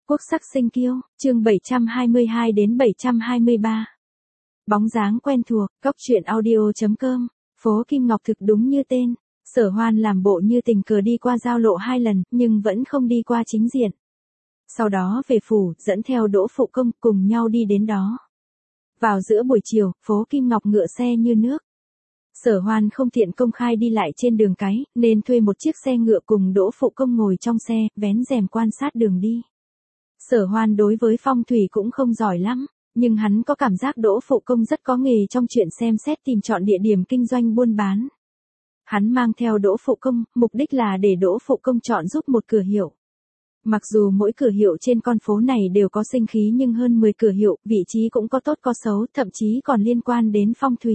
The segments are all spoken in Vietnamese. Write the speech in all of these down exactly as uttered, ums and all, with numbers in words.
Quốc sắc sinh kiêu, chương bảy trăm hai mươi hai đến bảy trăm hai mươi ba. Bóng dáng quen thuộc, góc truyện audio chấm com, phố Kim Ngọc thực đúng như tên. Sở Hoan làm bộ như tình cờ đi qua giao lộ hai lần, nhưng vẫn không đi qua chính diện. Sau đó về phủ, dẫn theo Đỗ Phụ Công cùng nhau đi đến đó. Vào giữa buổi chiều, phố Kim Ngọc ngựa xe như nước. Sở Hoan không tiện công khai đi lại trên đường cái, nên thuê một chiếc xe ngựa cùng Đỗ Phụ Công ngồi trong xe, vén rèm quan sát đường đi. Sở Hoan đối với phong thủy cũng không giỏi lắm, nhưng hắn có cảm giác Đỗ Phụ Công rất có nghề trong chuyện xem xét tìm chọn địa điểm kinh doanh buôn bán. Hắn mang theo Đỗ Phụ Công, mục đích là để Đỗ Phụ Công chọn giúp một cửa hiệu. Mặc dù mỗi cửa hiệu trên con phố này đều có sinh khí nhưng hơn mười cửa hiệu, vị trí cũng có tốt có xấu, thậm chí còn liên quan đến phong thủy.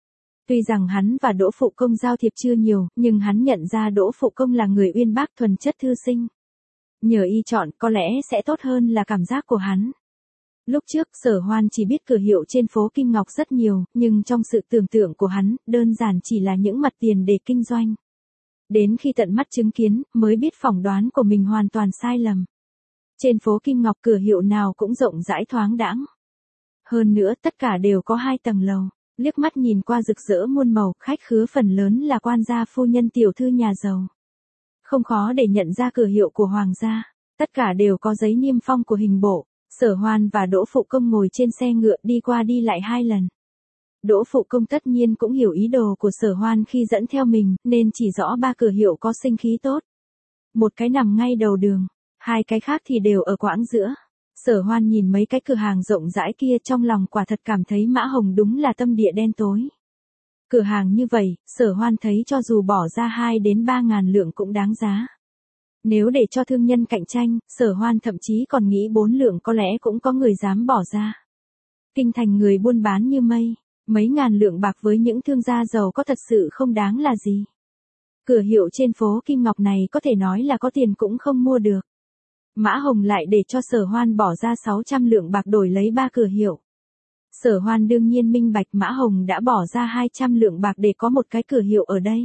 Tuy rằng hắn và Đỗ Phụ Công giao thiệp chưa nhiều, nhưng hắn nhận ra Đỗ Phụ Công là người uyên bác thuần chất thư sinh. Nhờ y chọn có lẽ sẽ tốt hơn là cảm giác của hắn. Lúc trước Sở Hoan chỉ biết cửa hiệu trên phố Kim Ngọc rất nhiều, nhưng trong sự tưởng tượng của hắn, đơn giản chỉ là những mặt tiền để kinh doanh. Đến khi tận mắt chứng kiến, mới biết phỏng đoán của mình hoàn toàn sai lầm. Trên phố Kim Ngọc cửa hiệu nào cũng rộng rãi thoáng đãng. Hơn nữa tất cả đều có hai tầng lầu, liếc mắt nhìn qua rực rỡ muôn màu, khách khứa phần lớn là quan gia phu nhân tiểu thư nhà giàu. Không khó để nhận ra cửa hiệu của hoàng gia, tất cả đều có giấy niêm phong của hình bộ. Sở Hoan và Đỗ Phụ Công ngồi trên xe ngựa đi qua đi lại hai lần. Đỗ Phụ Công tất nhiên cũng hiểu ý đồ của Sở Hoan khi dẫn theo mình, nên chỉ rõ ba cửa hiệu có sinh khí tốt. Một cái nằm ngay đầu đường, hai cái khác thì đều ở quãng giữa. Sở Hoan nhìn mấy cái cửa hàng rộng rãi kia trong lòng quả thật cảm thấy Mã Hồng đúng là tâm địa đen tối. Cửa hàng như vậy, Sở Hoan thấy cho dù bỏ ra hai đến ba ngàn lượng cũng đáng giá. Nếu để cho thương nhân cạnh tranh, Sở Hoan thậm chí còn nghĩ bốn lượng có lẽ cũng có người dám bỏ ra. Kinh thành người buôn bán như mây, mấy ngàn lượng bạc với những thương gia giàu có thật sự không đáng là gì. Cửa hiệu trên phố Kim Ngọc này có thể nói là có tiền cũng không mua được. Mã Hồng lại để cho Sở Hoan bỏ ra sáu trăm lượng bạc đổi lấy ba cửa hiệu. Sở Hoan đương nhiên minh bạch Mã Hồng đã bỏ ra hai trăm lượng bạc để có một cái cửa hiệu ở đây.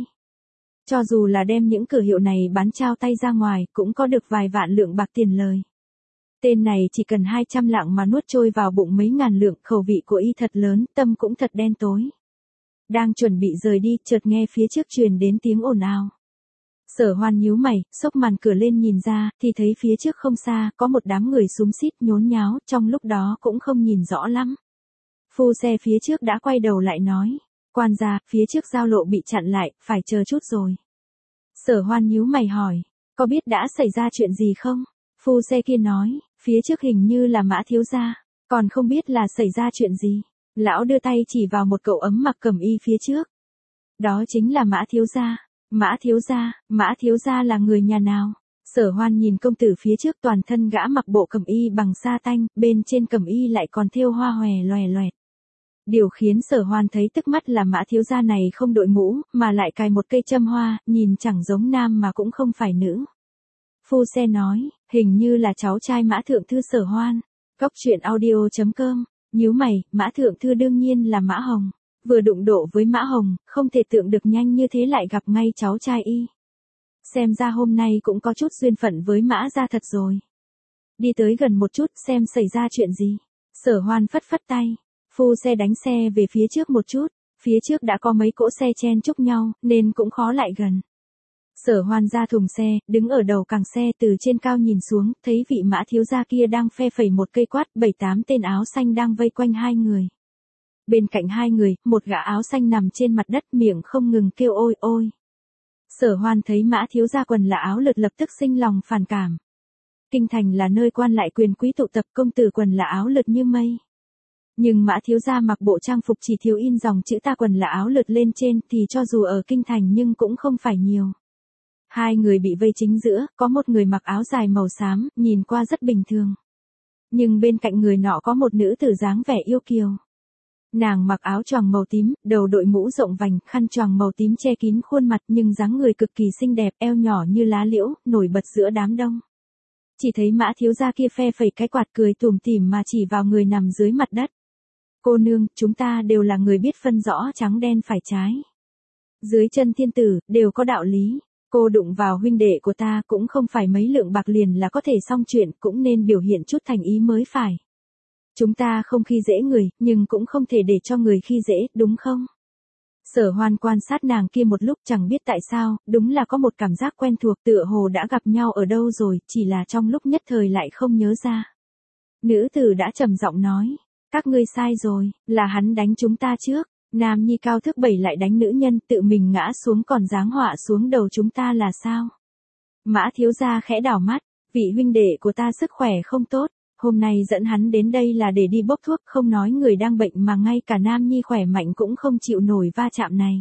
Cho dù là đem những cửa hiệu này bán trao tay ra ngoài, cũng có được vài vạn lượng bạc tiền lời. Tên này chỉ cần hai trăm lạng mà nuốt trôi vào bụng mấy ngàn lượng, khẩu vị của y thật lớn, tâm cũng thật đen tối. Đang chuẩn bị rời đi, chợt nghe phía trước truyền đến tiếng ồn ào. Sở Hoan nhíu mày, xốc màn cửa lên nhìn ra, thì thấy phía trước không xa, có một đám người xúm xít nhốn nháo, trong lúc đó cũng không nhìn rõ lắm. Phu xe phía trước đã quay đầu lại nói. Quan gia, phía trước giao lộ bị chặn lại, phải chờ chút rồi. Sở Hoan nhíu mày hỏi, có biết đã xảy ra chuyện gì không? Phu xe kia nói, phía trước hình như là Mã thiếu gia, còn không biết là xảy ra chuyện gì. Lão đưa tay chỉ vào một cậu ấm mặc cẩm y phía trước. Đó chính là Mã thiếu gia. Mã thiếu gia, Mã thiếu gia là người nhà nào? Sở Hoan nhìn công tử phía trước, toàn thân gã mặc bộ cẩm y bằng sa tanh, bên trên cẩm y lại còn thêu hoa hòe loè loẹt. Điều khiến Sở Hoan thấy tức mắt là Mã thiếu gia này không đội mũ, mà lại cài một cây châm hoa, nhìn chẳng giống nam mà cũng không phải nữ. Phu xe nói, hình như là cháu trai Mã thượng thư Sở Hoan. Góc truyện audio chấm com, nhíu mày, Mã thượng thư đương nhiên là Mã Hồng. Vừa đụng độ với Mã Hồng, không thể tưởng được nhanh như thế lại gặp ngay cháu trai y. Xem ra hôm nay cũng có chút duyên phận với Mã gia thật rồi. Đi tới gần một chút xem xảy ra chuyện gì. Sở Hoan phất phất tay. Phu xe đánh xe về phía trước một chút, phía trước đã có mấy cỗ xe chen chúc nhau, nên cũng khó lại gần. Sở Hoan ra thùng xe, đứng ở đầu càng xe, từ trên cao nhìn xuống, thấy vị Mã thiếu gia kia đang phe phẩy một cây quát, bảy tám tên áo xanh đang vây quanh hai người. Bên cạnh hai người, một gã áo xanh nằm trên mặt đất, miệng không ngừng kêu ôi ôi. Sở Hoan thấy Mã thiếu gia quần là áo lượt lập tức sinh lòng phản cảm. Kinh thành là nơi quan lại quyền quý tụ tập, công tử quần là áo lượt như mây. Nhưng Mã thiếu gia mặc bộ trang phục chỉ thiếu in dòng chữ ta quần là áo lượt lên trên, thì cho dù ở kinh thành nhưng cũng không phải nhiều. Hai người bị vây chính giữa, có một người mặc áo dài màu xám, nhìn qua rất bình thường. Nhưng bên cạnh người nọ có một nữ tử dáng vẻ yêu kiều. Nàng mặc áo choàng màu tím, đầu đội mũ rộng vành, khăn choàng màu tím che kín khuôn mặt, nhưng dáng người cực kỳ xinh đẹp, eo nhỏ như lá liễu, nổi bật giữa đám đông. Chỉ thấy Mã thiếu gia kia phe phẩy cái quạt cười tủm tỉm mà chỉ vào người nằm dưới mặt đất. Cô nương, chúng ta đều là người biết phân rõ trắng đen phải trái. Dưới chân thiên tử, đều có đạo lý. Cô đụng vào huynh đệ của ta cũng không phải mấy lượng bạc liền là có thể xong chuyện, cũng nên biểu hiện chút thành ý mới phải. Chúng ta không khi dễ người, nhưng cũng không thể để cho người khi dễ, đúng không? Sở Hoan quan sát nàng kia một lúc chẳng biết tại sao, đúng là có một cảm giác quen thuộc tựa hồ đã gặp nhau ở đâu rồi, chỉ là trong lúc nhất thời lại không nhớ ra. Nữ tử đã trầm giọng nói, các ngươi sai rồi, là hắn đánh chúng ta trước, nam nhi cao thước bảy lại đánh nữ nhân tự mình ngã xuống còn giáng họa xuống đầu chúng ta là sao? Mã thiếu gia khẽ đảo mắt, vị huynh đệ của ta sức khỏe không tốt, hôm nay dẫn hắn đến đây là để đi bốc thuốc, không nói người đang bệnh mà ngay cả nam nhi khỏe mạnh cũng không chịu nổi va chạm này.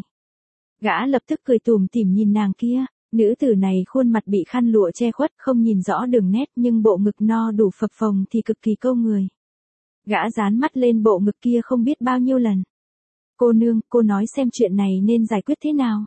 Gã lập tức cười tủm tỉm nhìn nàng kia, nữ tử này khuôn mặt bị khăn lụa che khuất không nhìn rõ đường nét nhưng bộ ngực no đủ phập phồng thì cực kỳ câu người. Gã dán mắt lên bộ ngực kia không biết bao nhiêu lần. Cô nương, cô nói xem chuyện này nên giải quyết thế nào?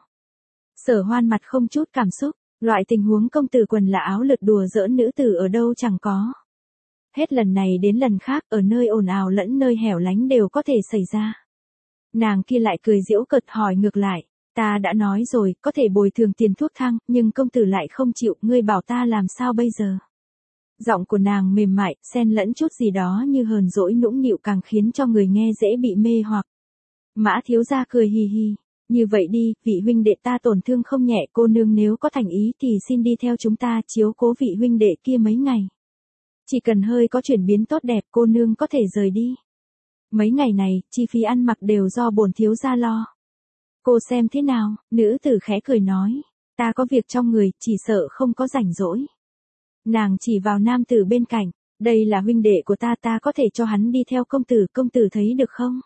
Sở Hoan mặt không chút cảm xúc, loại tình huống công tử quần là áo lượt đùa giỡn nữ tử ở đâu chẳng có. Hết lần này đến lần khác ở nơi ồn ào lẫn nơi hẻo lánh đều có thể xảy ra. Nàng kia lại cười giễu cợt hỏi ngược lại, ta đã nói rồi, có thể bồi thường tiền thuốc thang, nhưng công tử lại không chịu, ngươi bảo ta làm sao bây giờ? Giọng của nàng mềm mại, xen lẫn chút gì đó như hờn dỗi nũng nịu càng khiến cho người nghe dễ bị mê hoặc. Mã thiếu gia cười hì hì, như vậy đi, vị huynh đệ ta tổn thương không nhẹ, cô nương nếu có thành ý thì xin đi theo chúng ta chiếu cố vị huynh đệ kia mấy ngày. Chỉ cần hơi có chuyển biến tốt đẹp cô nương có thể rời đi. Mấy ngày này, chi phí ăn mặc đều do bổn thiếu gia lo. Cô xem thế nào, nữ tử khẽ cười nói, ta có việc trong người, chỉ sợ không có rảnh rỗi. Nàng chỉ vào nam tử bên cạnh, đây là huynh đệ của ta, ta có thể cho hắn đi theo công tử, công tử thấy được không?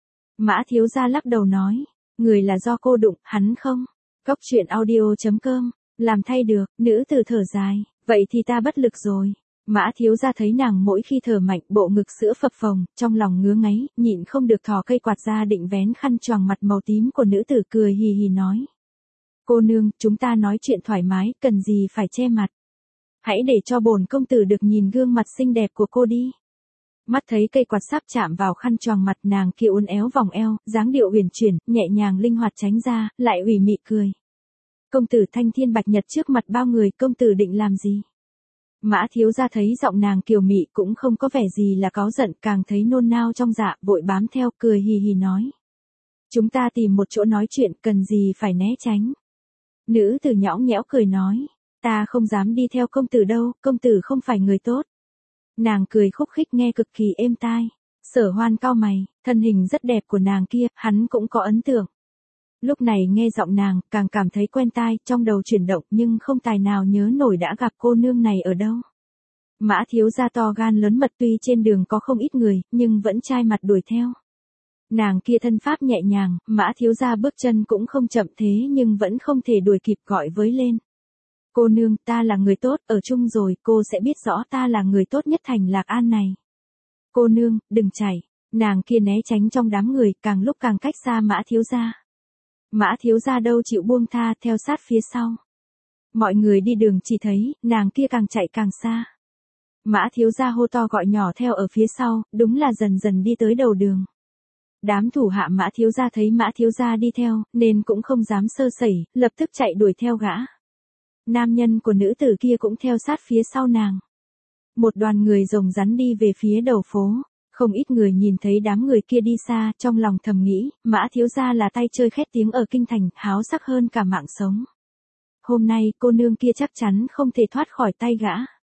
Mã thiếu gia lắc đầu nói, người là do cô đụng, hắn không. Góc truyện audio chấm com, làm thay được, nữ tử thở dài, vậy thì ta bất lực rồi. Mã thiếu gia thấy nàng mỗi khi thở mạnh bộ ngực sữa phập phồng, trong lòng ngứa ngáy, nhịn không được thò cây quạt ra định vén khăn choàng mặt màu tím của nữ tử cười hì hì nói. Cô nương, chúng ta nói chuyện thoải mái, cần gì phải che mặt. Hãy để cho bổn công tử được nhìn gương mặt xinh đẹp của cô đi. Mắt thấy cây quạt sắp chạm vào khăn choàng mặt nàng kia uốn éo vòng eo, dáng điệu huyền chuyển, nhẹ nhàng linh hoạt tránh ra, lại ủy mị cười. Công tử thanh thiên bạch nhật trước mặt bao người, công tử định làm gì? Mã thiếu gia thấy giọng nàng kiều mị cũng không có vẻ gì là cáu giận, càng thấy nôn nao trong dạ, vội bám theo, cười hì hì nói. Chúng ta tìm một chỗ nói chuyện, cần gì phải né tránh. Nữ tử nhõng nhẽo cười nói, ta không dám đi theo công tử đâu, công tử không phải người tốt. Nàng cười khúc khích nghe cực kỳ êm tai. Sở Hoan cau mày, thân hình rất đẹp của nàng kia, hắn cũng có ấn tượng. Lúc này nghe giọng nàng, càng cảm thấy quen tai, trong đầu chuyển động nhưng không tài nào nhớ nổi đã gặp cô nương này ở đâu. Mã thiếu gia to gan lớn mật tuy trên đường có không ít người, nhưng vẫn chai mặt đuổi theo. Nàng kia thân pháp nhẹ nhàng, mã thiếu gia bước chân cũng không chậm thế nhưng vẫn không thể đuổi kịp gọi với lên. Cô nương, ta là người tốt, ở chung rồi, cô sẽ biết rõ ta là người tốt nhất thành Lạc An này. Cô nương, đừng chạy, nàng kia né tránh trong đám người, càng lúc càng cách xa mã thiếu gia. Mã thiếu gia đâu chịu buông tha, theo sát phía sau. Mọi người đi đường chỉ thấy, nàng kia càng chạy càng xa. Mã thiếu gia hô to gọi nhỏ theo ở phía sau, đúng là dần dần đi tới đầu đường. Đám thủ hạ mã thiếu gia thấy mã thiếu gia đi theo, nên cũng không dám sơ sẩy, lập tức chạy đuổi theo gã. Nam nhân của nữ tử kia cũng theo sát phía sau nàng. Một đoàn người rồng rắn đi về phía đầu phố. Không ít người nhìn thấy đám người kia đi xa, trong lòng thầm nghĩ, mã thiếu gia là tay chơi khét tiếng ở kinh thành, háo sắc hơn cả mạng sống. Hôm nay cô nương kia chắc chắn không thể thoát khỏi tay gã.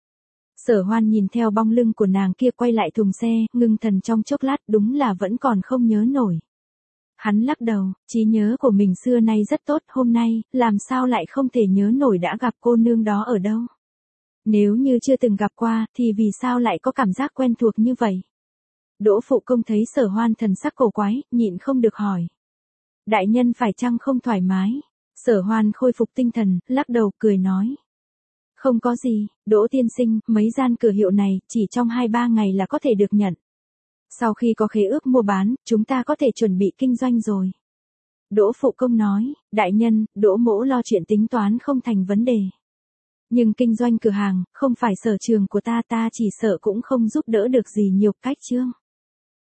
Sở Hoan nhìn theo bóng lưng của nàng kia quay lại thùng xe, ngưng thần trong chốc lát, đúng là vẫn còn không nhớ nổi. Hắn lắc đầu, trí nhớ của mình xưa nay rất tốt, hôm nay, làm sao lại không thể nhớ nổi đã gặp cô nương đó ở đâu. Nếu như chưa từng gặp qua, thì vì sao lại có cảm giác quen thuộc như vậy? Đỗ phụ công thấy Sở Hoan thần sắc cổ quái, nhịn không được hỏi. Đại nhân phải chăng không thoải mái? Sở Hoan khôi phục tinh thần, lắc đầu cười nói. Không có gì, Đỗ tiên sinh, mấy gian cửa hiệu này, chỉ trong hai ba ngày là có thể được nhận. Sau khi có khế ước mua bán, chúng ta có thể chuẩn bị kinh doanh rồi. Đỗ phụ công nói, đại nhân, Đỗ mỗ lo chuyện tính toán không thành vấn đề. Nhưng kinh doanh cửa hàng, không phải sở trường của ta, ta chỉ sợ cũng không giúp đỡ được gì nhiều cách chương.